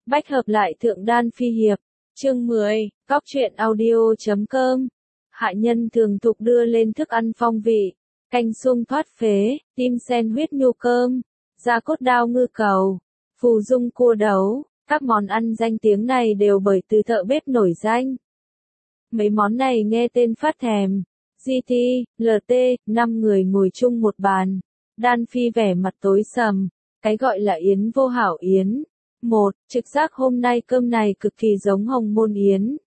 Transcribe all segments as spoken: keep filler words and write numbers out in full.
Bách hợp lại thượng đan phi hiệp. Chương mười, Cóc truyện audio chấm com. Hạ nhân thường tục đưa lên thức ăn phong vị, canh sung thoát phế, tim sen huyết nhu cơm, da cốt đao ngư cầu, phù dung cua đấu, các món ăn danh tiếng này đều bởi từ thợ bếp nổi danh. Mấy món này nghe tên phát thèm. giê tê, lờ tê, năm người ngồi chung một bàn. Đan Phi vẻ mặt tối sầm, cái gọi là yến vô hảo yến. Một, trực giác hôm nay cơm này cực kỳ giống hồng môn yến.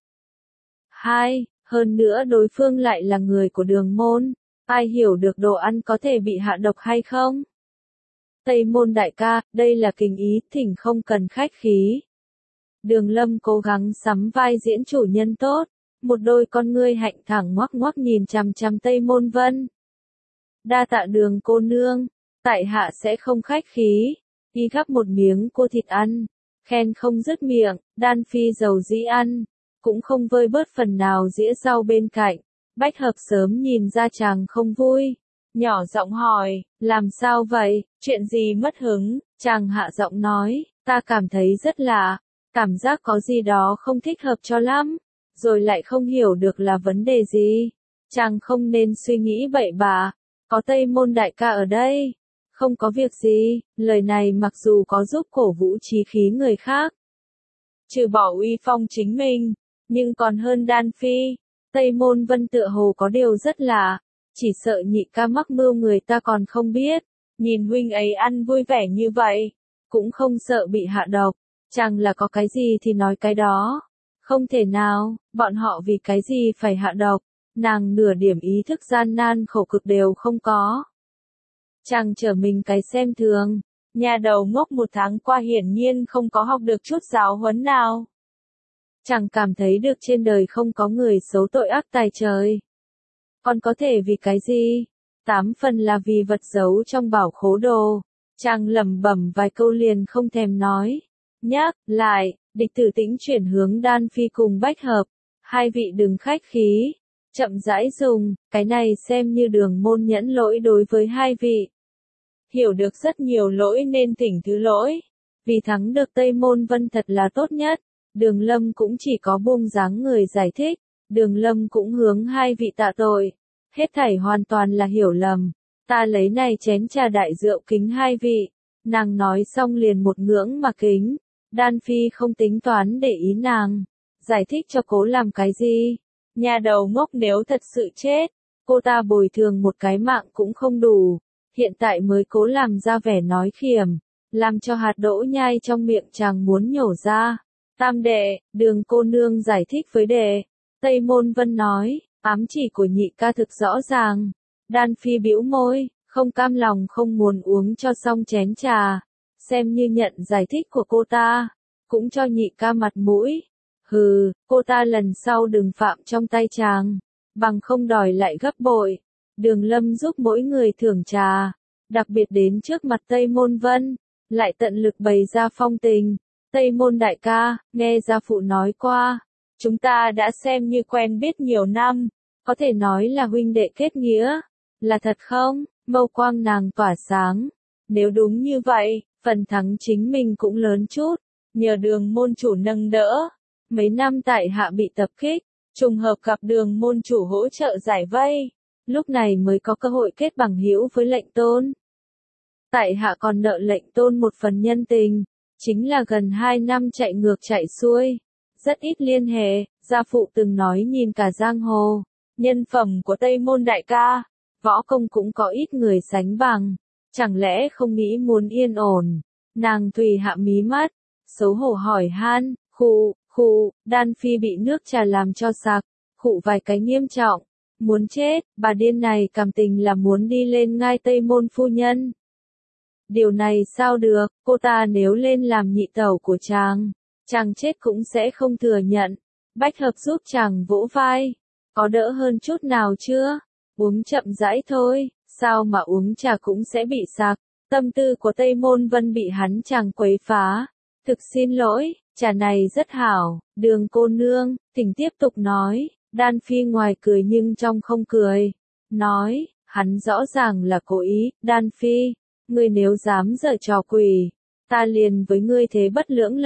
Hai, hơn nữa đối phương lại là người của đường môn, ai hiểu được đồ ăn có thể bị hạ độc hay không? Tây môn đại ca, đây là kình ý, thỉnh không cần khách khí. Đường Lâm cố gắng sắm vai diễn chủ nhân tốt, một đôi con ngươi hạnh thẳng ngoắc ngoắc nhìn chằm chằm Tây Môn Vân. Đa tạ Đường cô nương, tại hạ sẽ không khách khí. Y gắp một miếng cua thịt ăn, khen không dứt miệng. Đan Phi dầu dĩ ăn, cũng không vơi bớt phần nào dĩa rau bên cạnh. Bách hợp sớm nhìn ra chàng không vui, nhỏ giọng hỏi, làm sao vậy, chuyện gì mất hứng? Chàng hạ giọng nói, ta cảm thấy rất lạ, cảm giác có gì đó không thích hợp cho lắm, rồi lại không hiểu được là vấn đề gì. Chàng không nên suy nghĩ bậy bạ, có Tây Môn đại ca ở đây, không có việc gì. Lời này mặc dù có giúp cổ vũ chí khí người khác, trừ bỏ uy phong chính mình, nhưng còn hơn Đan Phi. Tây Môn Vân tựa hồ có điều rất lạ, chỉ sợ nhị ca mắc mưu người ta còn không biết. Nhìn huynh ấy ăn vui vẻ như vậy, cũng không sợ bị hạ độc, chẳng là có cái gì thì nói cái đó. Không thể nào, bọn họ vì cái gì phải hạ độc, nàng nửa điểm ý thức gian nan khổ cực đều không có. Chàng trở mình cái xem thường, nhà đầu ngốc một tháng qua hiển nhiên không có học được chút giáo huấn nào. Chàng cảm thấy được trên đời không có người xấu tội ác tài trời. Còn có thể vì cái gì? Tám phần là vì vật giấu trong bảo khố đồ. Chàng lẩm bẩm vài câu liền không thèm nói. Nhắc lại, địch tử tĩnh chuyển hướng Đan Phi cùng Bách hợp. Hai vị đừng khách khí, chậm rãi dùng, cái này xem như đường môn nhẫn lỗi đối với hai vị. Hiểu được rất nhiều lỗi nên thỉnh thứ lỗi. Vì thắng được Tây Môn Vân thật là tốt nhất. Đường Lâm cũng chỉ có buông dáng người giải thích. Đường Lâm cũng hướng hai vị tạ tội. Hết thảy hoàn toàn là hiểu lầm. Ta lấy này chén trà đại rượu kính hai vị. Nàng nói xong liền một ngưỡng mà kính. Đan Phi không tính toán để ý nàng. Giải thích cho cố làm cái gì? Nhà đầu ngốc nếu thật sự chết, cô ta bồi thường một cái mạng cũng không đủ. Hiện tại mới cố làm ra vẻ nói khiểm, làm cho hạt đỗ nhai trong miệng chàng muốn nhổ ra. Tam đệ, Đường cô nương giải thích với đệ. Tây Môn Vân nói, ám chỉ của nhị ca thực rõ ràng. Đan Phi bĩu môi, không cam lòng không muốn uống cho xong chén trà. Xem như nhận giải thích của cô ta, cũng cho nhị ca mặt mũi. Hừ, cô ta lần sau đừng phạm trong tay chàng, bằng không đòi lại gấp bội. Đường Lâm giúp mỗi người thưởng trà, đặc biệt đến trước mặt Tây Môn Vân, lại tận lực bày ra phong tình. Tây Môn đại ca, nghe gia phụ nói qua, chúng ta đã xem như quen biết nhiều năm, có thể nói là huynh đệ kết nghĩa, là thật không? Mâu quang nàng tỏa sáng, nếu đúng như vậy, phần thắng chính mình cũng lớn chút, nhờ Đường môn chủ nâng đỡ. Mấy năm tại hạ bị tập kích, trùng hợp gặp Đường môn chủ hỗ trợ giải vây, lúc này mới có cơ hội kết bằng hữu với lệnh tôn. Tại hạ còn nợ lệnh tôn một phần nhân tình, chính là gần hai năm chạy ngược chạy xuôi, rất ít liên hệ. Gia phụ từng nói nhìn cả giang hồ, nhân phẩm của Tây Môn đại ca, võ công cũng có ít người sánh bằng, chẳng lẽ không nghĩ muốn yên ổn? Nàng tùy hạ mí mắt, xấu hổ hỏi han, khụ, khụ. Đan Phi bị nước trà làm cho sặc, khụ vài cái nghiêm trọng, muốn chết. Bà điên này cảm tình là muốn đi lên ngai Tây Môn phu nhân. Điều này sao được, cô ta nếu lên làm nhị tẩu của chàng, chàng chết cũng sẽ không thừa nhận. Bách hợp giúp chàng vỗ vai, có đỡ hơn chút nào chưa? Uống chậm rãi thôi, sao mà uống trà cũng sẽ bị sặc. Tâm tư của Tây Môn Vân bị hắn chàng quấy phá. Thực xin lỗi, trà này rất hảo. Đường cô nương, thỉnh tiếp tục nói. Đan Phi ngoài cười nhưng trong không cười. Nói, hắn rõ ràng là cố ý. Đan Phi, ngươi nếu dám giở trò quỷ, ta liền với ngươi thế bất lưỡng lập.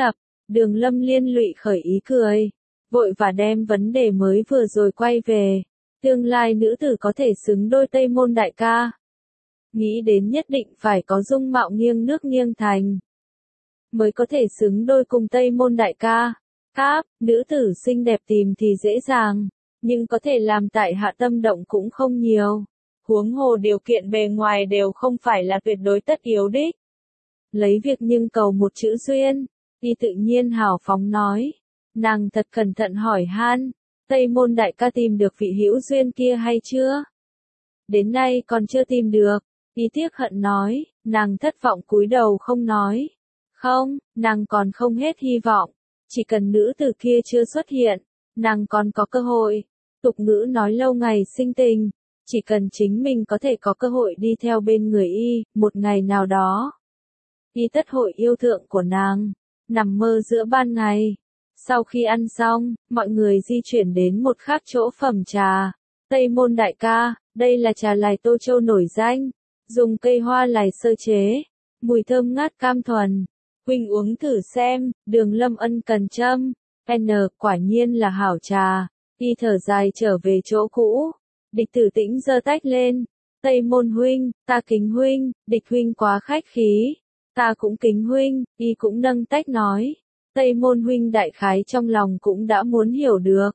Đường Lâm liên lụy khởi ý cười, vội và đem vấn đề mới vừa rồi quay về, tương lai nữ tử có thể xứng đôi Tây Môn đại ca. Nghĩ đến nhất định phải có dung mạo nghiêng nước nghiêng thành, mới có thể xứng đôi cùng Tây Môn đại ca. Cáp, nữ tử xinh đẹp tìm thì dễ dàng, nhưng có thể làm tại hạ tâm động cũng không nhiều. Huống hồ điều kiện bề ngoài đều không phải là tuyệt đối tất yếu đích. Lấy việc nhưng cầu một chữ duyên, y tự nhiên hào phóng nói. Nàng thật cẩn thận hỏi han, Tây Môn đại ca tìm được vị hữu duyên kia hay chưa? Đến nay còn chưa tìm được, y tiếc hận nói, nàng thất vọng cúi đầu không nói. Không, nàng còn không hết hy vọng, chỉ cần nữ tử kia chưa xuất hiện, nàng còn có cơ hội. Tục ngữ nói lâu ngày sinh tình, chỉ cần chính mình có thể có cơ hội đi theo bên người y, một ngày nào đó, y tất hội yêu thượng của nàng. Nằm mơ giữa ban ngày. Sau khi ăn xong, mọi người di chuyển đến một khác chỗ phẩm trà. Tây Môn đại ca, đây là trà lài Tô Châu nổi danh, dùng cây hoa lài sơ chế, mùi thơm ngát cam thuần. Huynh uống thử xem. Đường Lâm ân cần châm. N, quả nhiên là hảo trà. Y thở dài trở về chỗ cũ. Địch Tử Tĩnh giơ tách lên. Tây Môn huynh, ta kính huynh. Địch huynh quá khách khí. Ta cũng kính huynh. Y cũng nâng tách nói. Tây Môn huynh đại khái trong lòng cũng đã muốn hiểu được.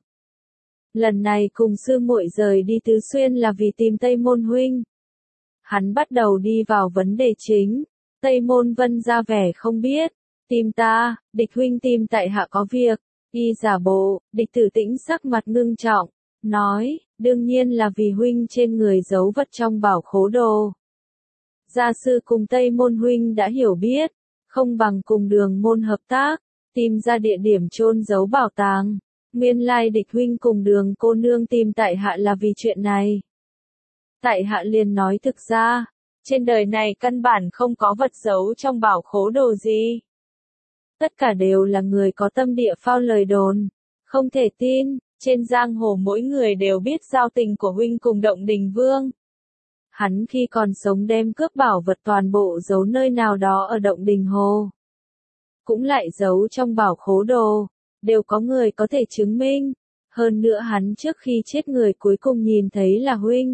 Lần này cùng sư muội rời đi Tứ Xuyên là vì tìm Tây Môn huynh. Hắn bắt đầu đi vào vấn đề chính. Tây Môn Vân ra vẻ không biết. Tìm ta, Địch huynh tìm tại hạ có việc. Y giả bộ. Địch Tử Tĩnh sắc mặt ngưng trọng, nói, đương nhiên là vì huynh trên người giấu vật trong bảo khố đồ. Gia sư cùng Tây Môn huynh đã hiểu biết, không bằng cùng Đường môn hợp tác, tìm ra địa điểm chôn giấu bảo tàng. Nguyên lai Địch huynh cùng Đường cô nương tìm tại hạ là vì chuyện này. Tại hạ liền nói thực ra, trên đời này căn bản không có vật giấu trong bảo khố đồ gì. Tất cả đều là người có tâm địa phao lời đồn, không thể tin. Trên giang hồ mỗi người đều biết giao tình của huynh cùng Động Đình Vương. Hắn khi còn sống đem cướp bảo vật toàn bộ giấu nơi nào đó ở Động Đình Hồ. Cũng lại giấu trong bảo khố đồ, đều có người có thể chứng minh. Hơn nữa hắn trước khi chết người cuối cùng nhìn thấy là huynh.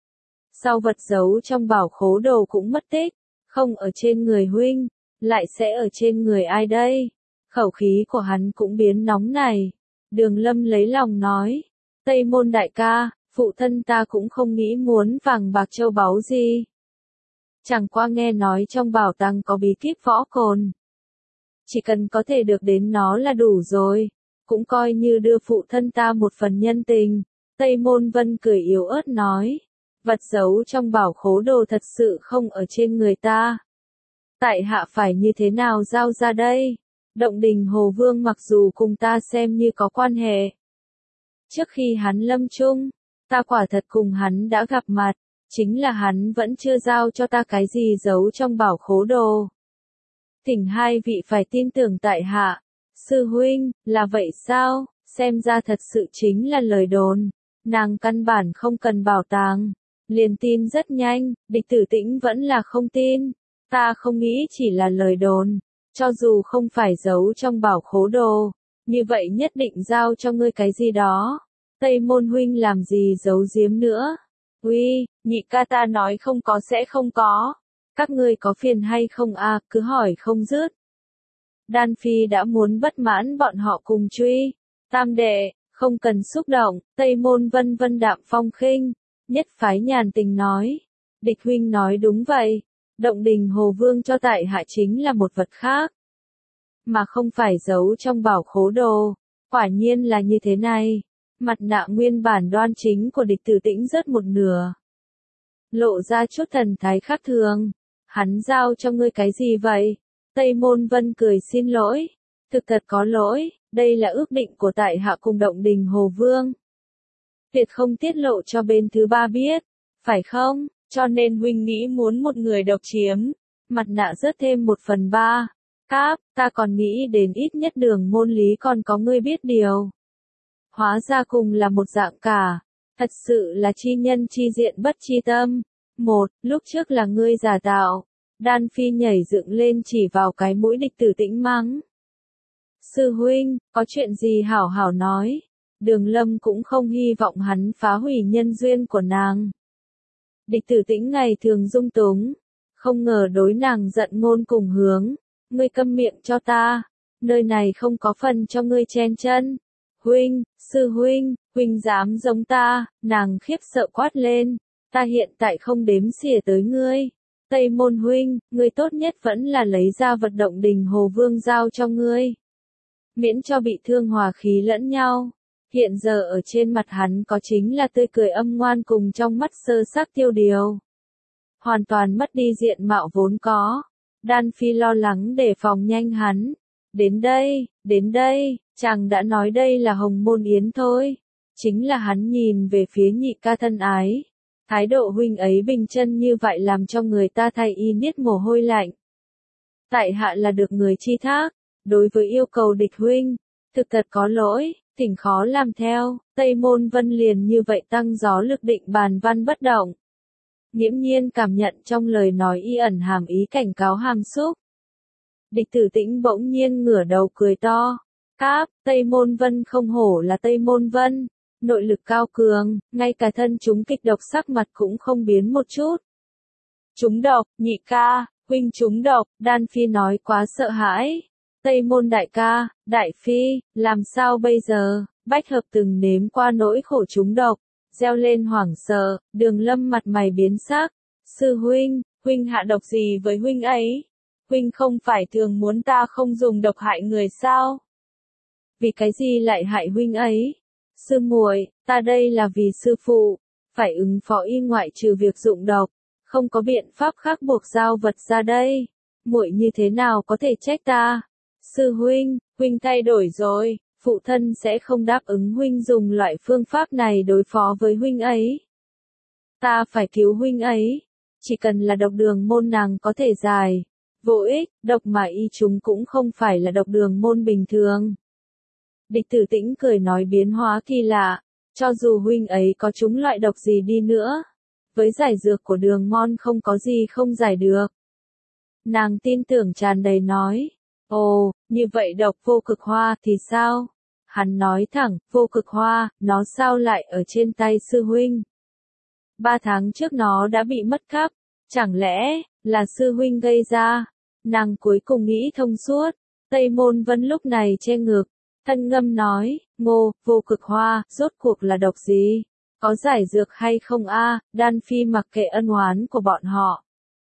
Sau vật giấu trong bảo khố đồ cũng mất tích, không ở trên người huynh, lại sẽ ở trên người ai đây? Khẩu khí của hắn cũng biến nóng này. Đường Lâm lấy lòng nói, Tây Môn đại ca, phụ thân ta cũng không nghĩ muốn vàng bạc châu báu gì. Chẳng qua nghe nói trong bảo tàng có bí kíp võ cồn. Chỉ cần có thể được đến nó là đủ rồi, cũng coi như đưa phụ thân ta một phần nhân tình. Tây Môn Vân cười yếu ớt nói, vật giấu trong bảo khố đồ thật sự không ở trên người ta. Tại hạ phải như thế nào giao ra đây? Động Đình Hồ Vương mặc dù cùng ta xem như có quan hệ. Trước khi hắn lâm chung, ta quả thật cùng hắn đã gặp mặt, chính là hắn vẫn chưa giao cho ta cái gì giấu trong bảo khố đồ. Thỉnh hai vị phải tin tưởng tại hạ. Sư huynh, là vậy sao? Xem ra thật sự chính là lời đồn. Nàng căn bản không cần bảo tàng. Liền tin rất nhanh. Địch Tử Tĩnh vẫn là không tin. Ta không nghĩ chỉ là lời đồn. Cho dù không phải giấu trong bảo khố đồ, như vậy nhất định giao cho ngươi cái gì đó. Tây Môn huynh làm gì giấu giếm nữa? Uy, nhị ca ta nói không có sẽ không có. Các ngươi có phiền hay không à, cứ hỏi không dứt. Đan Phi đã muốn bất mãn bọn họ cùng truy. Tam đệ, không cần xúc động. Tây Môn Vân vân đạm phong khinh, nhất phái nhàn tình nói. Địch huynh nói đúng vậy. Động Đình Hồ Vương cho tại hạ chính là một vật khác, mà không phải giấu trong bảo khố đồ. Quả nhiên là như thế này. Mặt nạ nguyên bản đoan chính của Địch Tử Tĩnh rớt một nửa, lộ ra chút thần thái khác thường. Hắn giao cho ngươi cái gì vậy? Tây Môn Vân cười xin lỗi. Thực thật có lỗi, đây là ước định của tại hạ cùng Động Đình Hồ Vương. Tuyệt không tiết lộ cho bên thứ ba biết, phải không? Cho nên huynh nghĩ muốn một người độc chiếm. Mặt nạ rớt thêm một phần ba. Cáp, ta còn nghĩ đến ít nhất Đường môn lý còn có ngươi biết điều. Hóa ra cùng là một dạng cả. Thật sự là chi nhân chi diện bất chi tâm. Một, lúc trước là ngươi giả tạo. Đan Phi nhảy dựng lên chỉ vào cái mũi Địch Tử Tĩnh mắng. Sư huynh, có chuyện gì hảo hảo nói. Đường Lâm cũng không hy vọng hắn phá hủy nhân duyên của nàng. Địch Tử Tĩnh ngày thường dung túng, không ngờ đối nàng giận ngôn cùng hướng. Ngươi câm miệng cho ta, nơi này không có phần cho ngươi chen chân. Huynh, sư huynh, huynh dám giống ta, nàng khiếp sợ quát lên. Ta hiện tại không đếm xỉa tới ngươi. Tây Môn huynh, ngươi tốt nhất vẫn là lấy ra vật động đình Hồ Vương giao cho ngươi. Miễn cho bị thương hòa khí lẫn nhau. Hiện giờ ở trên mặt hắn có chính là tươi cười âm ngoan cùng trong mắt sơ sắc tiêu điều. Hoàn toàn mất đi diện mạo vốn có. Đan Phi lo lắng để phòng nhanh hắn. Đến đây, đến đây, chàng đã nói đây là Hồng Môn Yến thôi. Chính là hắn nhìn về phía nhị ca thân ái. Thái độ huynh ấy bình chân như vậy làm cho người ta thay y niết mồ hôi lạnh. Tại hạ là được người chi thác, đối với yêu cầu địch huynh, thực thật có lỗi, thỉnh khó làm theo. Tây Môn Vân liền như vậy tăng gió lực định bàn văn bất động. Nghiễm nhiên cảm nhận trong lời nói y ẩn hàm ý cảnh cáo hàm xúc. Địch Tử Tĩnh bỗng nhiên ngửa đầu cười to. Cáp, Tây Môn Vân không hổ là Tây Môn Vân. Nội lực cao cường, ngay cả thân chúng kịch độc sắc mặt cũng không biến một chút. Chúng độc, nhị ca, huynh chúng độc, Đan Phi nói quá sợ hãi. Tây Môn đại ca, đại phi, làm sao bây giờ, Bách Hợp từng nếm qua nỗi khổ chúng độc, reo lên hoảng sợ, Đường Lâm mặt mày biến sắc. Sư huynh, huynh hạ độc gì với huynh ấy? Huynh không phải thường muốn ta không dùng độc hại người sao? Vì cái gì lại hại huynh ấy? Sư muội, ta đây là vì sư phụ, phải ứng phó y ngoại trừ việc dụng độc, không có biện pháp khác buộc giao vật ra đây. Muội như thế nào có thể trách ta? Sư huynh, huynh thay đổi rồi, phụ thân sẽ không đáp ứng huynh dùng loại phương pháp này đối phó với huynh ấy. Ta phải cứu huynh ấy, chỉ cần là độc đường môn nàng có thể giải. Vô ích, độc mà y chúng cũng không phải là độc đường môn bình thường. Địch Tử Tĩnh cười nói biến hóa kỳ lạ, cho dù huynh ấy có chúng loại độc gì đi nữa, với giải dược của đường môn không có gì không giải được. Nàng tin tưởng tràn đầy nói, ồ, như vậy độc vô cực hoa thì sao? Hắn nói thẳng, vô cực hoa, nó sao lại ở trên tay sư huynh? Ba tháng trước nó đã bị mất cắp, chẳng lẽ là sư huynh gây ra? Nàng cuối cùng nghĩ thông suốt. Tây Môn Vân lúc này che ngực, thân ngâm nói, ngô, vô cực hoa, rốt cuộc là độc gì? Có giải dược hay không a? Đan Phi mặc kệ ân oán của bọn họ.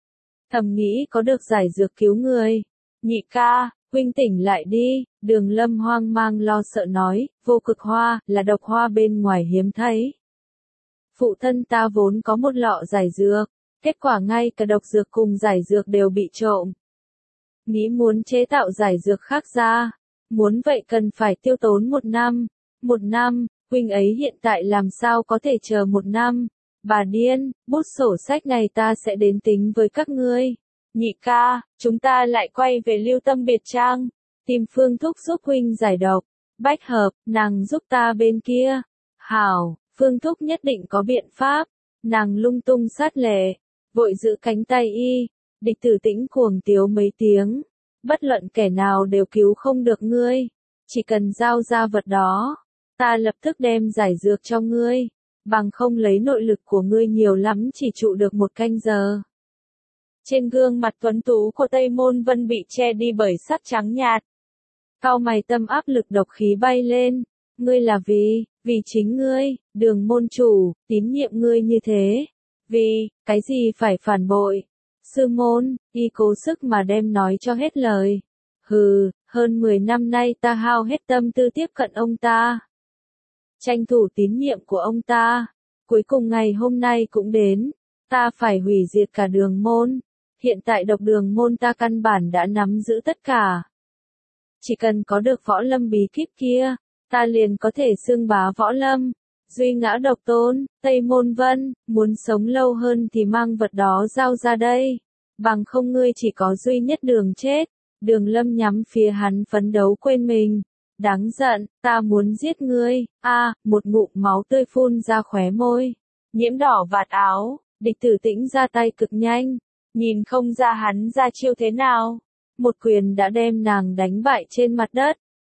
Thầm nghĩ có được giải dược cứu người. Nhị ca, huynh tỉnh lại đi, Đường Lâm hoang mang lo sợ nói, vô cực hoa, là độc hoa bên ngoài hiếm thấy. Phụ thân ta vốn có một lọ giải dược, kết quả ngay cả độc dược cùng giải dược đều bị trộm. Nghĩ muốn chế tạo giải dược khác ra, muốn vậy cần phải tiêu tốn một năm. Một năm, huynh ấy hiện tại làm sao có thể chờ một năm? Bà điên, bút sổ sách này ta sẽ đến tính với các ngươi. Nhị ca, chúng ta lại quay về Lưu Tâm biệt trang, tìm phương thuốc giúp huynh giải độc. Bách Hợp, nàng giúp ta bên kia. Hảo, phương thuốc nhất định có biện pháp. Nàng lung tung sát lệ, vội giữ cánh tay y. Địch Tử Tĩnh cuồng tiếu mấy tiếng. Bất luận kẻ nào đều cứu không được ngươi. Chỉ cần giao ra vật đó, ta lập tức đem giải dược cho ngươi. Bằng không lấy nội lực của ngươi nhiều lắm chỉ trụ được một canh giờ. Trên gương mặt tuấn tú của Tây Môn Vân bị che đi bởi sắc trắng nhạt. Cau mày tâm áp lực độc khí bay lên. Ngươi là vì, vì chính ngươi, Đường môn chủ, tín nhiệm ngươi như thế. Vì, cái gì phải phản bội? Sư môn, y cố sức mà đem nói cho hết lời. Hừ, hơn mười năm nay ta hao hết tâm tư tiếp cận ông ta. Tranh thủ tín nhiệm của ông ta. Cuối cùng ngày hôm nay cũng đến. Ta phải hủy diệt cả đường môn. Hiện tại độc đường môn ta căn bản đã nắm giữ tất cả. Chỉ cần có được võ lâm bí kíp kia, ta liền có thể xưng bá võ lâm. Duy ngã độc tôn, Tây Môn Vân, muốn sống lâu hơn thì mang vật đó giao ra đây. Bằng không ngươi chỉ có duy nhất đường chết. Đường Lâm nhắm phía hắn phấn đấu quên mình. Đáng giận, ta muốn giết ngươi. A, à, một ngụm máu tươi phun ra khóe môi. Nhiễm đỏ vạt áo, Địch Tử Tĩnh ra tay cực nhanh. Nhìn không ra hắn ra chiêu thế nào. Một quyền đã đem nàng đánh bại trên mặt đất.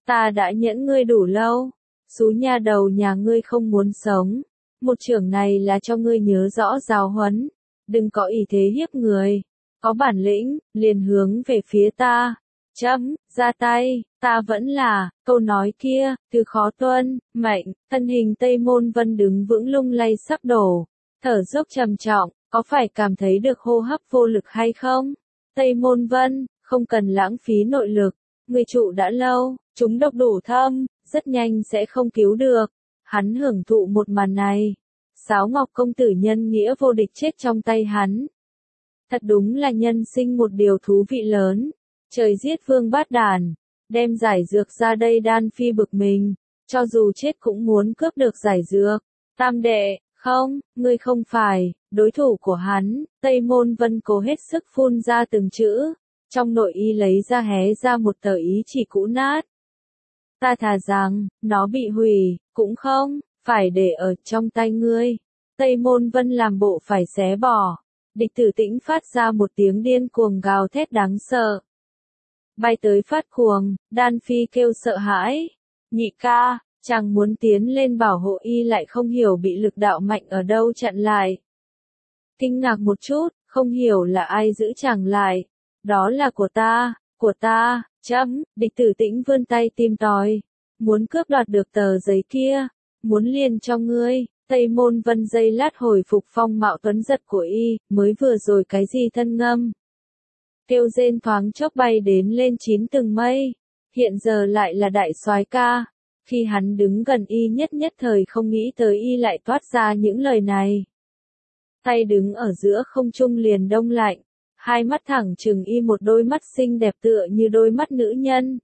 Ta đã nhẫn ngươi đủ lâu. Xú nha đầu nhà ngươi không muốn sống. Một trưởng này là cho ngươi nhớ rõ giáo huấn. Đừng có ý thế hiếp người. Có bản lĩnh, liền hướng về phía ta. Chấm, ra tay, ta vẫn là, câu nói kia, từ khó tuân, mệnh, thân hình Tây Môn Vân đứng vững lung lay sắp đổ. Thở dốc trầm trọng, có phải cảm thấy được hô hấp vô lực hay không? Tây Môn Vân, không cần lãng phí nội lực. Người trụ đã lâu, chúng độc đủ thâm, rất nhanh sẽ không cứu được. Hắn hưởng thụ một màn này. Sáo Ngọc công tử nhân nghĩa vô địch chết trong tay hắn. Thật đúng là nhân sinh một điều thú vị lớn. Trời giết vương bát đàn, đem giải dược ra đây Đan Phi bực mình, cho dù chết cũng muốn cướp được giải dược. Tam đệ, không, ngươi không phải, đối thủ của hắn, Tây Môn Vân cố hết sức phun ra từng chữ, trong nội y lấy ra hé ra một tờ ý chỉ cũ nát. Ta thà rằng, nó bị hủy, cũng không, phải để ở trong tay ngươi. Tây Môn Vân làm bộ phải xé bỏ. Địch Tử Tĩnh phát ra một tiếng điên cuồng gào thét đáng sợ. Bay tới phát cuồng, Đan Phi kêu sợ hãi. Nhị ca, chàng muốn tiến lên bảo hộ y lại không hiểu bị lực đạo mạnh ở đâu chặn lại. Kinh ngạc một chút, không hiểu là ai giữ chàng lại. Đó là của ta, của ta, chấm, Địch Tử Tĩnh vươn tay tìm tòi. Muốn cướp đoạt được tờ giấy kia, muốn liền cho ngươi. Tây Môn Vân giây lát hồi phục phong mạo tuấn giật của y, mới vừa rồi cái gì thân ngâm. Kêu rên thoáng chốc bay đến lên chín tầng mây, hiện giờ lại là đại soái ca. Khi hắn đứng gần y nhất nhất thời không nghĩ tới y lại toát ra những lời này. Tay đứng ở giữa không trung liền đông lạnh, hai mắt thẳng trừng y một đôi mắt xinh đẹp tựa như đôi mắt nữ nhân.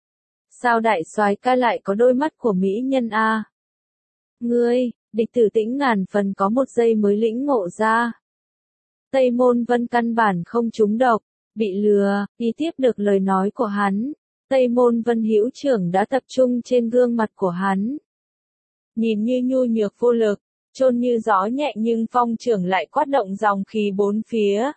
Sao đại soái ca lại có đôi mắt của mỹ nhân a? Ngươi, Địch Tử Tĩnh ngàn phần có một giây mới lĩnh ngộ ra. Tây Môn Vân căn bản không trúng độc, bị lừa, y tiếp được lời nói của hắn. Tây Môn Vân hữu trưởng đã tập trung trên gương mặt của hắn. Nhìn như nhu nhược vô lực, chôn như gió nhẹ nhưng phong trưởng lại quát động dòng khí bốn phía.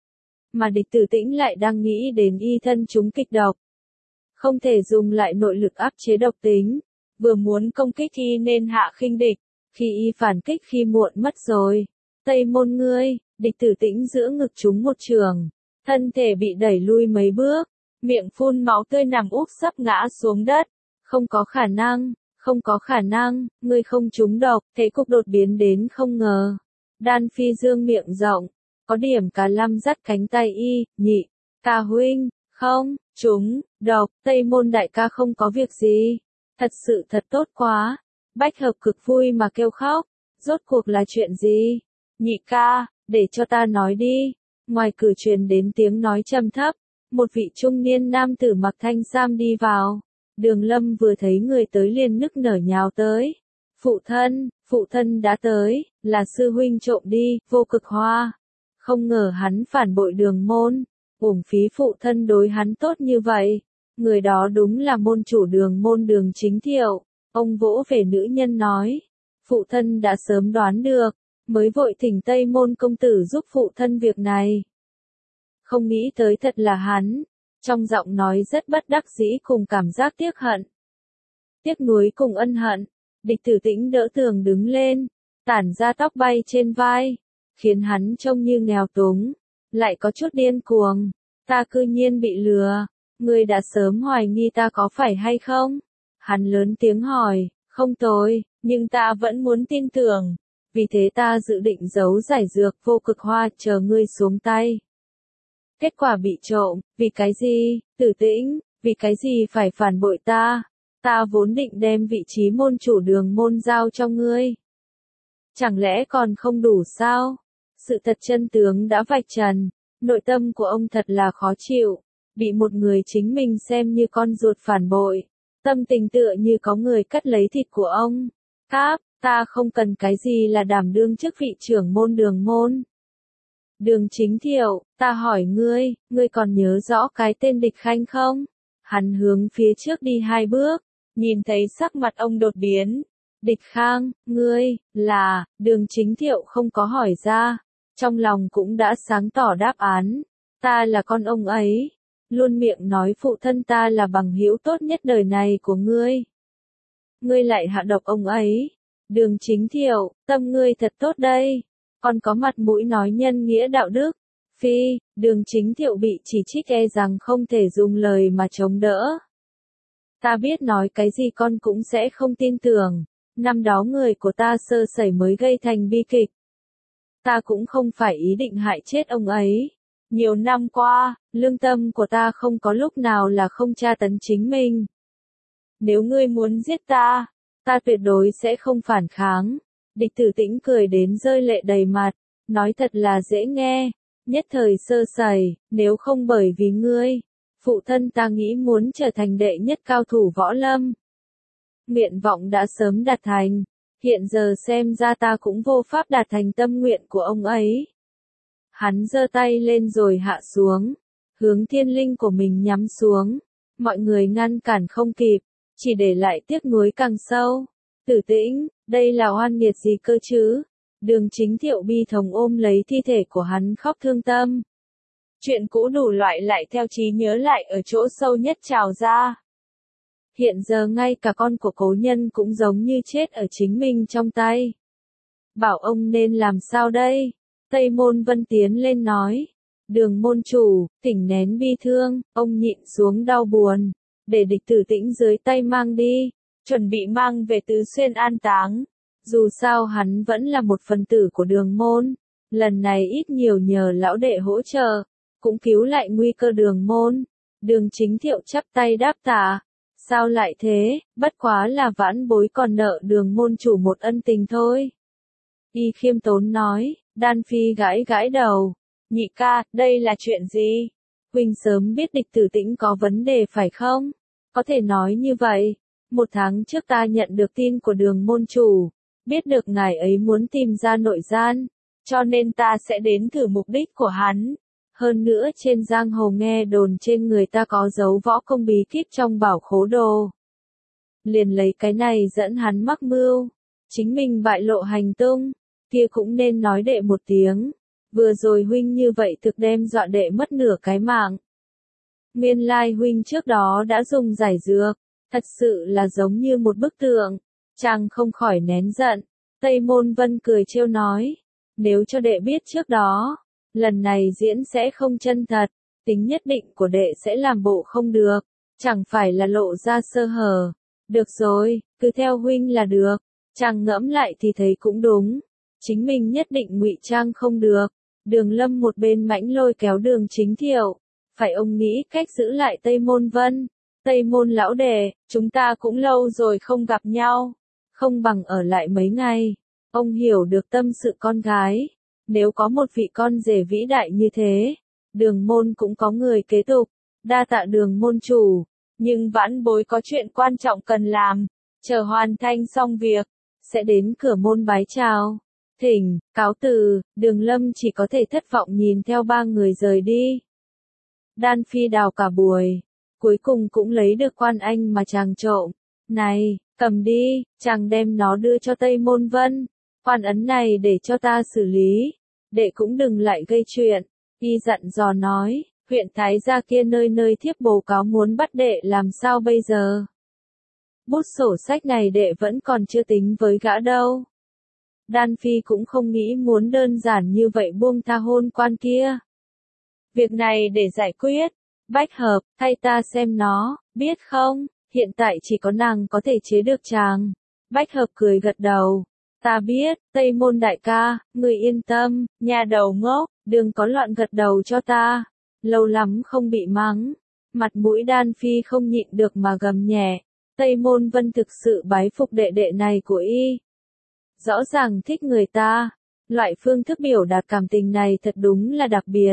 Mà Địch Tử Tĩnh lại đang nghĩ đến y thân chúng kịch độc. Không thể dùng lại nội lực áp chế độc tính. Vừa muốn công kích y nên hạ khinh địch. Khi y phản kích khi muộn mất rồi. Tây Môn ngươi, Địch Tử Tĩnh giữa ngực chúng một trường. Thân thể bị đẩy lui mấy bước. Miệng phun máu tươi nằm úp sắp ngã xuống đất. Không có khả năng, không có khả năng, ngươi không trúng độc, thế cục đột biến đến không ngờ. Đan Phi dương miệng rộng, có điểm cả lăm dắt cánh tay y, nhị, ca huynh, không, trúng, độc, Tây Môn đại ca không có việc gì. Thật sự thật tốt quá. Bách Hợp cực vui mà kêu khóc. Rốt cuộc là chuyện gì? Nhị ca, để cho ta nói đi. Ngoài cửa truyền đến tiếng nói trầm thấp. Một vị trung niên nam tử mặc thanh sam đi vào. Đường Lâm vừa thấy người tới liền nức nở nhào tới. Phụ thân, phụ thân đã tới, là sư huynh trộm đi, Vô Cực Hoa. Không ngờ hắn phản bội Đường môn. Uổng phí phụ thân đối hắn tốt như vậy. Người đó đúng là môn chủ Đường môn Đường Chính Thiệu. Ông vỗ về nữ nhân nói. Phụ thân đã sớm đoán được. Mới vội thỉnh Tây Môn công tử giúp phụ thân việc này. Không nghĩ tới thật là hắn. Trong giọng nói rất bất đắc dĩ cùng cảm giác tiếc hận. Tiếc nuối cùng ân hận. Địch Tử Tĩnh đỡ tường đứng lên. Tản ra tóc bay trên vai. Khiến hắn trông như nghèo túng. Lại có chút điên cuồng. Ta cư nhiên bị lừa. Ngươi đã sớm hoài nghi ta có phải hay không? Hắn lớn tiếng hỏi. Không tôi, nhưng ta vẫn muốn tin tưởng. Vì thế ta dự định giấu giải dược Vô Cực Hoa chờ ngươi xuống tay. Kết quả bị trộm, vì cái gì, Tử Tĩnh, vì cái gì phải phản bội ta? Ta vốn định đem vị trí môn chủ Đường môn giao cho ngươi. Chẳng lẽ còn không đủ sao? Sự thật chân tướng đã vạch trần, nội tâm của ông thật là khó chịu, bị một người chính mình xem như con ruột phản bội. Tâm tình tựa như có người cắt lấy thịt của ông. Cáp, ta không cần cái gì là đảm đương chức vị trưởng môn Đường môn. Đường Chính Thiệu, ta hỏi ngươi, ngươi còn nhớ rõ cái tên Địch Khanh không? Hắn hướng phía trước đi hai bước, nhìn thấy sắc mặt ông đột biến. Địch Khang, ngươi, là, Đường Chính Thiệu không có hỏi ra. Trong lòng cũng đã sáng tỏ đáp án. Ta là con ông ấy. luôn miệng nói phụ thân ta là bằng hữu tốt nhất đời này của ngươi. Ngươi lại hạ độc ông ấy. Đường Chính Thiệu, tâm ngươi thật tốt đây. Còn có mặt mũi nói nhân nghĩa đạo đức. Phi, Đường Chính Thiệu bị chỉ trích e rằng không thể dùng lời mà chống đỡ. Ta biết nói cái gì con cũng sẽ không tin tưởng. Năm đó người của ta sơ sẩy mới gây thành bi kịch. Ta cũng không phải ý định hại chết ông ấy. Nhiều năm qua, lương tâm của ta không có lúc nào là không tra tấn chính mình. Nếu ngươi muốn giết ta, ta tuyệt đối sẽ không phản kháng. Địch Tử Tĩnh cười đến rơi lệ đầy mặt, nói thật là dễ nghe, nhất thời sơ sẩy, nếu không bởi vì ngươi, phụ thân ta nghĩ muốn trở thành đệ nhất cao thủ võ lâm. Nguyện vọng đã sớm đạt thành, hiện giờ xem ra ta cũng vô pháp đạt thành tâm nguyện của ông ấy. Hắn giơ tay lên rồi hạ xuống, hướng thiên linh của mình nhắm xuống, mọi người ngăn cản không kịp, chỉ để lại tiếc nuối càng sâu. Tử Tĩnh, đây là oan nghiệt gì cơ chứ? Đường Chính Thiệu bi thống ôm lấy thi thể của hắn khóc thương tâm. Chuyện cũ đủ loại lại theo trí nhớ lại ở chỗ sâu nhất trào ra. Hiện giờ ngay cả con của cố nhân cũng giống như chết ở chính mình trong tay. Bảo ông nên làm sao đây? Tây Môn Vân tiến lên nói. Đường môn chủ, thỉnh nén bi thương, ông nhịn xuống đau buồn, để Địch Tử Tĩnh dưới tay mang đi, chuẩn bị mang về Tứ Xuyên an táng. Dù sao hắn vẫn là một phần tử của đường môn, lần này ít nhiều nhờ lão đệ hỗ trợ, cũng cứu lại nguy cơ đường môn. Đường Chính Thiệu chắp tay đáp tạ. Sao lại thế, bất quá là vãn bối còn nợ đường môn chủ một ân tình thôi. Y khiêm tốn nói. Đan Phi gãi gãi đầu. Nhị ca, đây là chuyện gì? Huynh sớm biết Địch Tử Tĩnh có vấn đề phải không? Có thể nói như vậy. Một tháng trước ta nhận được tin của đường môn chủ, biết được ngài ấy muốn tìm ra nội gian, cho nên ta sẽ đến thử mục đích của hắn. Hơn nữa trên giang hồ nghe đồn trên người ta có dấu võ công bí kíp trong bảo khố đồ. Liền lấy cái này dẫn hắn mắc mưu, chính mình bại lộ hành tung, kia cũng nên nói đệ một tiếng. Vừa rồi huynh như vậy thực đem dọa đệ mất nửa cái mạng. Nguyên lai huynh trước đó đã dùng giải dược, thật sự là giống như một bức tượng. Chàng không khỏi nén giận. Tây Môn Vân cười trêu nói, nếu cho đệ biết trước đó, lần này diễn sẽ không chân thật, tính nhất định của đệ sẽ làm bộ không được, chẳng phải là lộ ra sơ hở. Được rồi, cứ theo huynh là được. Chàng ngẫm lại thì thấy cũng đúng, chính mình nhất định ngụy trang không được. Đường Lâm một bên mãnh lôi kéo Đường Chính Thiệu, phải ông nghĩ cách giữ lại Tây Môn Vân. Tây Môn lão đệ, chúng ta cũng lâu rồi không gặp nhau, không bằng ở lại mấy ngày. Ông hiểu được tâm sự con gái, nếu có một vị con rể vĩ đại như thế, đường môn cũng có người kế tục. Đa tạ đường môn chủ, nhưng vãn bối có chuyện quan trọng cần làm, chờ hoàn thành xong việc, sẽ đến cửa môn bái chào. Thỉnh, cáo từ. Đường Lâm chỉ có thể thất vọng nhìn theo ba người rời đi. Đan Phi đào cả buổi, cuối cùng cũng lấy được quan anh mà chàng trộm. Này, cầm đi, chàng đem nó đưa cho Tây Môn Vân. Quan ấn này để cho ta xử lý, đệ cũng đừng lại gây chuyện. Y dặn dò nói, huyện Thái gia kia nơi nơi thiếp bố cáo muốn bắt đệ làm sao bây giờ? Bút sổ sách này đệ vẫn còn chưa tính với gã đâu. Đan Phi cũng không nghĩ muốn đơn giản như vậy buông tha hôn quan kia. Việc này để giải quyết, Bách Hợp, thay ta xem nó, biết không, hiện tại chỉ có nàng có thể chế được chàng. Bách Hợp cười gật đầu. Ta biết, Tây Môn đại ca, người yên tâm, nhà đầu ngốc, đừng có loạn gật đầu cho ta. Lâu lắm không bị mắng. Mặt mũi Đan Phi không nhịn được mà gầm nhẹ. Tây Môn Vân thực sự bái phục đệ đệ này của y. Rõ ràng thích người ta. Loại phương thức biểu đạt cảm tình này thật đúng là đặc biệt.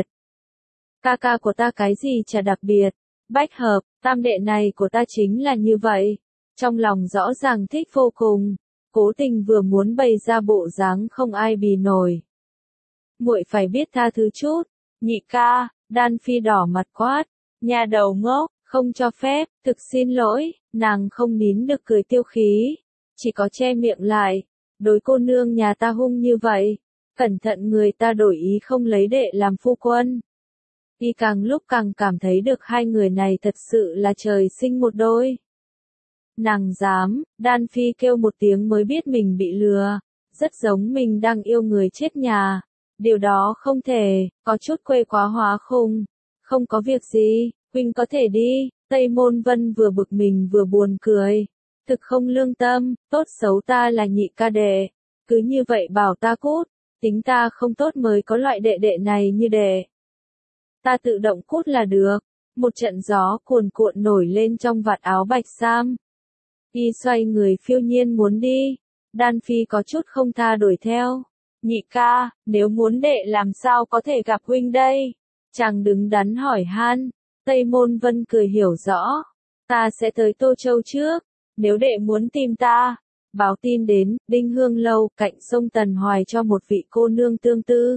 Ca ca của ta cái gì chả đặc biệt. Bách Hợp, tam đệ này của ta chính là như vậy. Trong lòng rõ ràng thích vô cùng. Cố tình vừa muốn bày ra bộ dáng không ai bì nổi. Muội phải biết tha thứ chút. Nhị ca, Đan Phi đỏ mặt quát. Nhà đầu ngốc, không cho phép, thực xin lỗi. Nàng không nín được cười tiêu khí, chỉ có che miệng lại. Đối cô nương nhà ta hung như vậy, cẩn thận người ta đổi ý không lấy đệ làm phu quân. Y càng lúc càng cảm thấy được hai người này thật sự là trời sinh một đôi. Nàng dám, Đan Phi kêu một tiếng mới biết mình bị lừa, rất giống mình đang yêu người chết nhà. Điều đó không thể, có chút quê quá hóa khùng. Không có việc gì, huynh có thể đi. Tây Môn Vân vừa bực mình vừa buồn cười. Thực không lương tâm, tốt xấu ta là nhị ca đệ. Cứ như vậy bảo ta cút, tính ta không tốt mới có loại đệ đệ này như đệ. Ta tự động cút là được. Một trận gió cuồn cuộn nổi lên trong vạt áo bạch sam. Y xoay người phiêu nhiên muốn đi. Đan Phi có chút không tha đuổi theo. Nhị ca, nếu muốn đệ làm sao có thể gặp huynh đây? Chàng đứng đắn hỏi han. Tây Môn Vân cười hiểu rõ. Ta sẽ tới Tô Châu trước. Nếu đệ muốn tìm ta, báo tin đến Đinh Hương Lâu cạnh sông Tần Hoài cho một vị cô nương tương tư.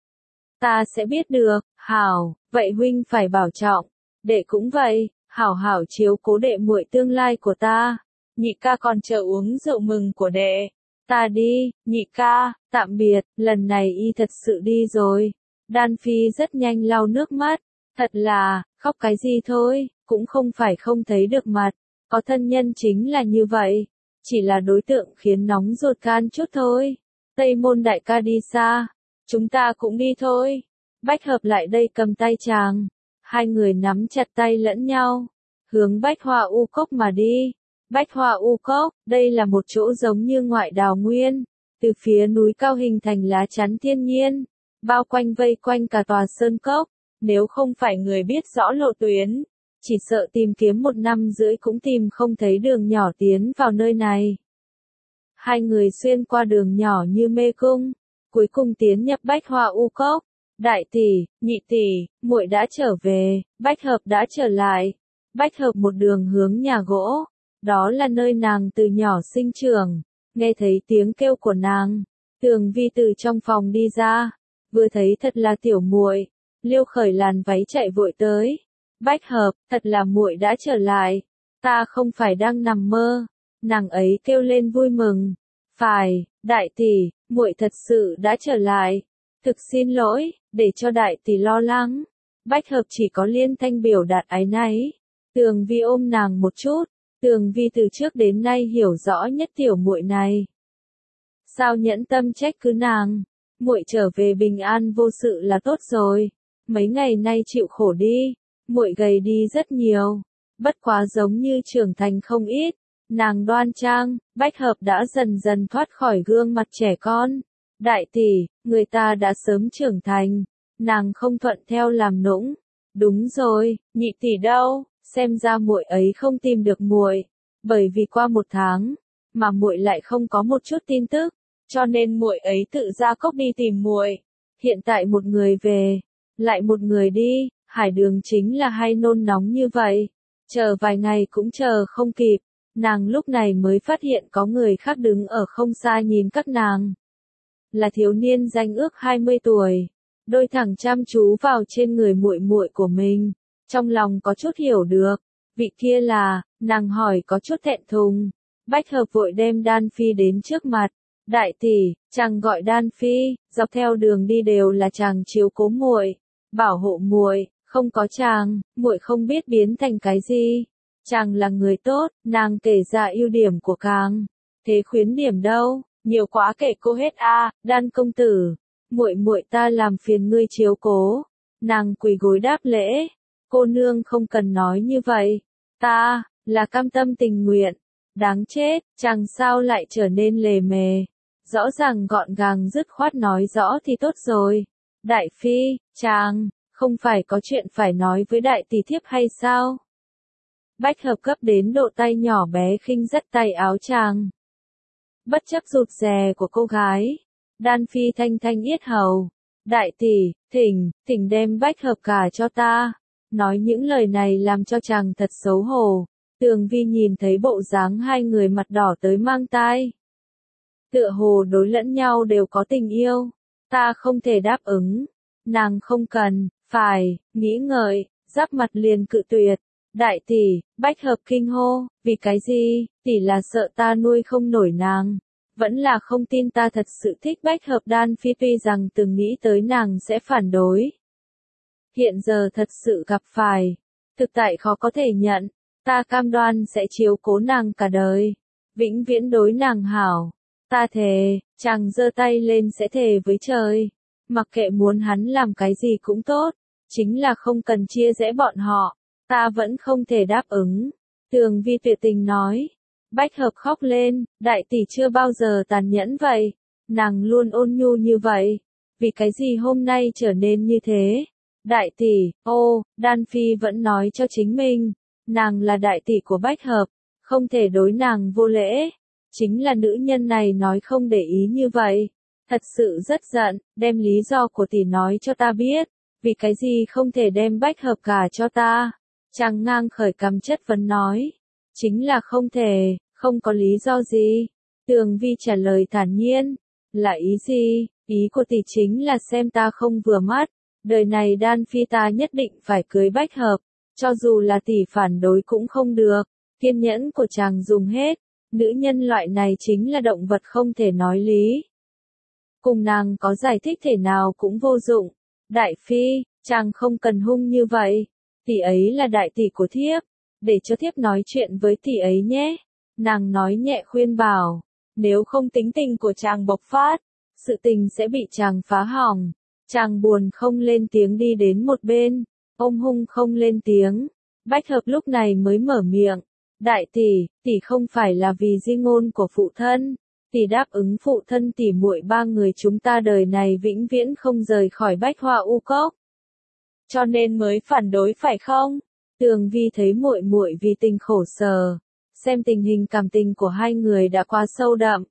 Ta sẽ biết được. Hảo, vậy huynh phải bảo trọng. Đệ cũng vậy, hảo hảo chiếu cố đệ muội tương lai của ta. Nhị ca còn chờ uống rượu mừng của đệ. Ta đi, nhị ca, tạm biệt, lần này y thật sự đi rồi. Đan Phi rất nhanh lau nước mắt. Thật là, khóc cái gì thôi, cũng không phải không thấy được mặt. Có thân nhân chính là như vậy. Chỉ là đối tượng khiến nóng ruột gan chút thôi. Tây Môn đại ca đi xa. Chúng ta cũng đi thôi. Bách Hợp lại đây cầm tay chàng. Hai người nắm chặt tay lẫn nhau. Hướng Bách Hoa U Cốc mà đi. Bách Hoa U Cốc, đây là một chỗ giống như ngoại đào nguyên. Từ phía núi cao hình thành lá chắn thiên nhiên. Bao quanh vây quanh cả tòa sơn cốc. Nếu không phải người biết rõ lộ tuyến, chỉ sợ tìm kiếm một năm rưỡi cũng tìm không thấy đường nhỏ tiến vào nơi này. Hai người xuyên qua đường nhỏ như mê cung, cuối cùng tiến nhập Bách Hoa U Cốc. Đại tỷ, nhị tỷ, muội đã trở về. Bách Hợp đã trở lại. Bách Hợp một đường hướng nhà gỗ. Đó là nơi nàng từ nhỏ sinh trưởng. Nghe thấy tiếng kêu của nàng, Tường Vi từ trong phòng đi ra, vừa thấy thật là tiểu muội. Liêu Khởi làn váy chạy vội tới. Bách Hợp, thật là muội đã trở lại. Ta không phải đang nằm mơ. Nàng ấy kêu lên vui mừng. Phải, đại tỷ, muội thật sự đã trở lại. Thực xin lỗi, để cho đại tỷ lo lắng. Bách Hợp chỉ có liên thanh biểu đạt áy náy. Tường Vi ôm nàng một chút. Tường Vi từ trước đến nay hiểu rõ nhất tiểu muội này. Sao nhẫn tâm trách cứ nàng? Muội trở về bình an vô sự là tốt rồi. Mấy ngày nay chịu khổ đi, muội gầy đi rất nhiều, bất quá giống như trưởng thành không ít. Nàng đoan trang, Bách Hợp đã dần dần thoát khỏi gương mặt trẻ con. Đại tỷ, người ta đã sớm trưởng thành. Nàng không thuận theo làm nũng. Đúng rồi, nhị tỷ đâu? Xem ra muội ấy không tìm được muội, bởi vì qua một tháng mà muội lại không có một chút tin tức, cho nên muội ấy tự ra cốc đi tìm muội. Hiện tại một người về, lại một người đi, Hải Đường chính là hay nôn nóng như vậy. Chờ vài ngày cũng chờ không kịp, nàng lúc này mới phát hiện có người khác đứng ở không xa nhìn các nàng. Là thiếu niên danh ước hai mươi tuổi, đôi thẳng chăm chú vào trên người muội muội của mình, trong lòng có chút hiểu được, vị kia là, nàng hỏi có chút thẹn thùng. Bách Hợp vội đem Đan Phi đến trước mặt. Đại tỷ, chàng gọi Đan Phi, dọc theo đường đi đều là chàng chiếu cố muội, bảo hộ muội, không có chàng, muội không biết biến thành cái gì. Chàng là người tốt, nàng kể ra ưu điểm của càng. Thế khuyến điểm đâu? Nhiều quá kể cô hết a. À, Đan công tử, muội muội ta làm phiền ngươi chiếu cố. Nàng quỳ gối đáp lễ. Cô nương không cần nói như vậy. Ta là cam tâm tình nguyện. Đáng chết, chàng sao lại trở nên lề mề? Rõ ràng gọn gàng dứt khoát nói rõ thì tốt rồi. Đại phi, chàng, không phải có chuyện phải nói với đại tỷ thiếp hay sao? Bách Hợp cấp đến độ tay nhỏ bé khinh dắt tay áo chàng. Bất chấp rụt rè của cô gái, Đan Phi thanh thanh yết hầu. Đại tỷ, thỉnh, thỉnh đem Bách Hợp cả cho ta. Nói những lời này làm cho chàng thật xấu hổ. Tường Vi nhìn thấy bộ dáng hai người mặt đỏ tới mang tai. Tựa hồ đối lẫn nhau đều có tình yêu. Ta không thể đáp ứng. Nàng không cần, phải, nghĩ ngợi, giáp mặt liền cự tuyệt. Đại tỷ, Bách Hợp kinh hô, vì cái gì, tỷ là sợ ta nuôi không nổi nàng. Vẫn là không tin ta thật sự thích Bách Hợp. Đan Phi tuy rằng từng nghĩ tới nàng sẽ phản đối. hiện giờ thật sự gặp phải. Thực tại khó có thể nhận, ta cam đoan sẽ chiếu cố nàng cả đời, vĩnh viễn đối nàng hảo. Ta thề, chàng giơ tay lên sẽ thề với trời, mặc kệ muốn hắn làm cái gì cũng tốt, chính là không cần chia rẽ bọn họ, ta vẫn không thể đáp ứng. Tường Vi tuyệt tình nói. Bách Hợp khóc lên, đại tỷ chưa bao giờ tàn nhẫn vậy, nàng luôn ôn nhu như vậy, vì cái gì hôm nay trở nên như thế? Đại tỷ, ô, Đan Phi vẫn nói cho chính mình, nàng là đại tỷ của Bách Hợp, không thể đối nàng vô lễ. Chính là nữ nhân này nói không để ý như vậy, thật sự rất giận, đem lý do của tỷ nói cho ta biết, vì cái gì không thể đem Bách Hợp cả cho ta. Chàng ngang khởi cằm chất vấn nói, chính là không thể, không có lý do gì. Tường Vi trả lời thản nhiên, là ý gì? Ý của tỷ chính là xem ta không vừa mắt, đời này Đan Phi ta nhất định phải cưới Bách Hợp, cho dù là tỷ phản đối cũng không được. Kiên nhẫn của chàng dùng hết, nữ nhân loại này chính là động vật không thể nói lý. Cùng nàng có giải thích thể nào cũng vô dụng. Đại Phi, chàng không cần hung như vậy, tỷ ấy là đại tỷ của thiếp, để cho thiếp nói chuyện với tỷ ấy nhé. Nàng nói nhẹ khuyên bảo, nếu không tính tình của chàng bộc phát, sự tình sẽ bị chàng phá hỏng. Chàng buồn không lên tiếng đi đến một bên, ôm hung không lên tiếng. Bách Hợp lúc này mới mở miệng, đại tỷ, tỷ không phải là vì di ngôn của phụ thân, tỷ đáp ứng phụ thân tỷ muội ba người chúng ta đời này vĩnh viễn không rời khỏi Bách Hoa U Cốc, cho nên mới phản đối phải không? Tường Vi thấy muội muội vì tình khổ sở, xem tình hình cảm tình của hai người đã quá sâu đậm,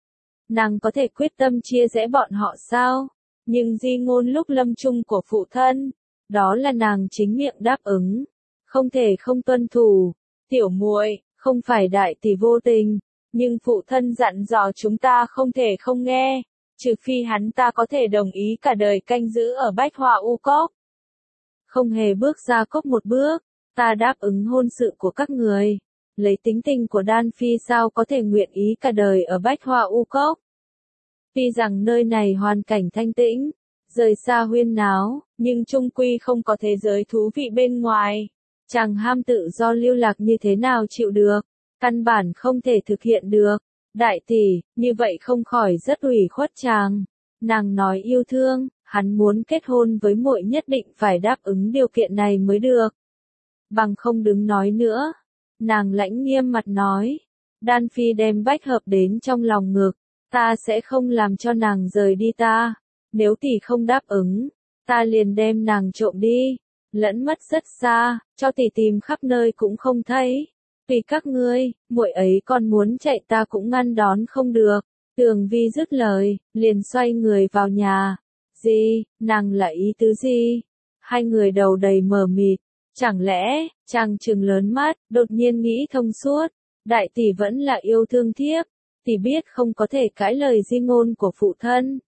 nàng có thể quyết tâm chia rẽ bọn họ sao? Nhưng di ngôn lúc lâm chung của phụ thân, đó là nàng chính miệng đáp ứng, không thể không tuân thủ. Tiểu muội, không phải đại tỷ vô tình, nhưng phụ thân dặn dò chúng ta không thể không nghe, trừ phi hắn ta có thể đồng ý cả đời canh giữ ở Bách Hoa U Cốc. Không hề bước ra cốc một bước, ta đáp ứng hôn sự của các người. Lấy tính tình của Đan Phi sao có thể nguyện ý cả đời ở Bách Hoa U Cốc. Tuy rằng nơi này hoàn cảnh thanh tĩnh, rời xa huyên náo, nhưng chung quy không có thế giới thú vị bên ngoài. Chàng ham tự do lưu lạc như thế nào chịu được, căn bản không thể thực hiện được. Đại tỷ, như vậy không khỏi rất ủy khuất chàng. Nàng nói yêu thương, hắn muốn kết hôn với muội nhất định phải đáp ứng điều kiện này mới được. Bằng không đứng nói nữa. Nàng lãnh nghiêm mặt nói. Đan Phi đem Bách Hợp đến trong lòng ngực, ta sẽ không làm cho nàng rời đi ta. Nếu tỷ không đáp ứng, ta liền đem nàng trộm đi, lẫn mất rất xa, cho tỷ tìm khắp nơi cũng không thấy. Vì các ngươi, muội ấy còn muốn chạy ta cũng ngăn đón không được. Tường Vi dứt lời, liền xoay người vào nhà. Gì, nàng là ý tứ gì? Hai người đầu đầy mờ mịt, chẳng lẽ, chàng trừng lớn mắt, đột nhiên nghĩ thông suốt. Đại tỷ vẫn là yêu thương thiếp, tỷ biết không có thể cãi lời di ngôn của phụ thân,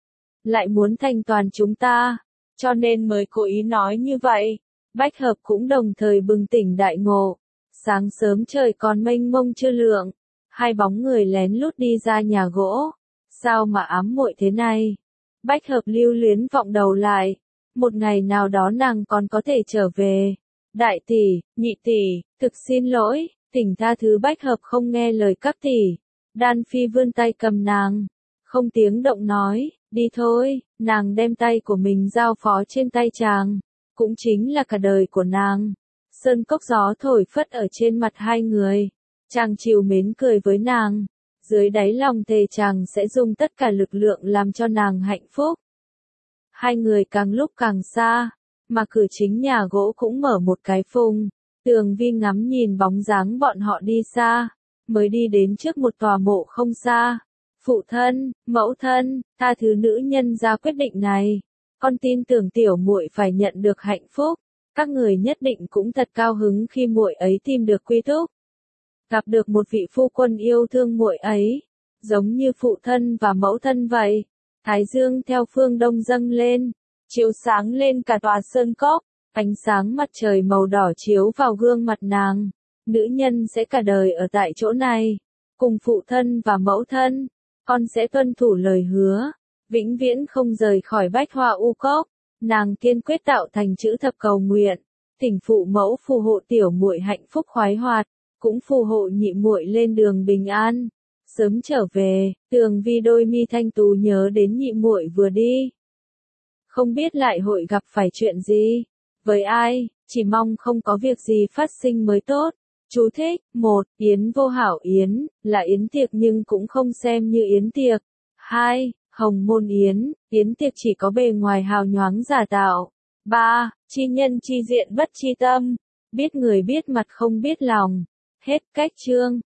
lại muốn thành toàn chúng ta, cho nên mới cố ý nói như vậy. Bách Hợp cũng đồng thời bừng tỉnh đại ngộ. Sáng sớm trời còn mênh mông chưa lượng, hai bóng người lén lút đi ra nhà gỗ. Sao mà ám muội thế này? Bách Hợp lưu luyến vọng đầu lại. Một ngày nào đó nàng còn có thể trở về. Đại tỷ, nhị tỷ, thực xin lỗi, thỉnh tha thứ. Bách Hợp không nghe lời các tỷ. Đan Phi vươn tay cầm nàng, không tiếng động nói, đi thôi. Nàng đem tay của mình giao phó trên tay chàng, cũng chính là cả đời của nàng. Sơn cốc gió thổi phất ở trên mặt hai người, chàng trìu mến cười với nàng, dưới đáy lòng thề chàng sẽ dùng tất cả lực lượng làm cho nàng hạnh phúc. Hai người càng lúc càng xa, mà cửa chính nhà gỗ cũng mở một cái phùng. Tường Vi ngắm nhìn bóng dáng bọn họ đi xa, mới đi đến trước một tòa mộ không xa. Phụ thân, mẫu thân, tha thứ nữ nhân ra quyết định này. Con tin tưởng tiểu muội phải nhận được hạnh phúc. Các người nhất định cũng thật cao hứng khi muội ấy tìm được quy túc, gặp được một vị phu quân yêu thương muội ấy, giống như phụ thân và mẫu thân vậy. Thái dương theo phương đông dâng lên, chiếu sáng lên cả tòa sơn cốc, ánh sáng mặt trời màu đỏ chiếu vào gương mặt nàng. Nữ nhân sẽ cả đời ở tại chỗ này, cùng phụ thân và mẫu thân, con sẽ tuân thủ lời hứa, vĩnh viễn không rời khỏi Bách Hoa U Cốc. Nàng kiên quyết tạo thành chữ thập cầu nguyện, thỉnh phụ mẫu phù hộ tiểu muội hạnh phúc khoái hoạt, cũng phù hộ nhị muội lên đường bình an, sớm trở về. Tường Vi đôi mi thanh tú nhớ đến nhị muội vừa đi, không biết lại hội gặp phải chuyện gì, với ai, chỉ mong không có việc gì phát sinh mới tốt. Chú thích: một. Yến vô hảo yến, là yến tiệc nhưng cũng không xem như yến tiệc. hai. Hồng môn yến, yến tiệc chỉ có bề ngoài hào nhoáng giả tạo. ba. Chi nhân chi diện bất chi tâm, biết người biết mặt không biết lòng. Hết cách chương.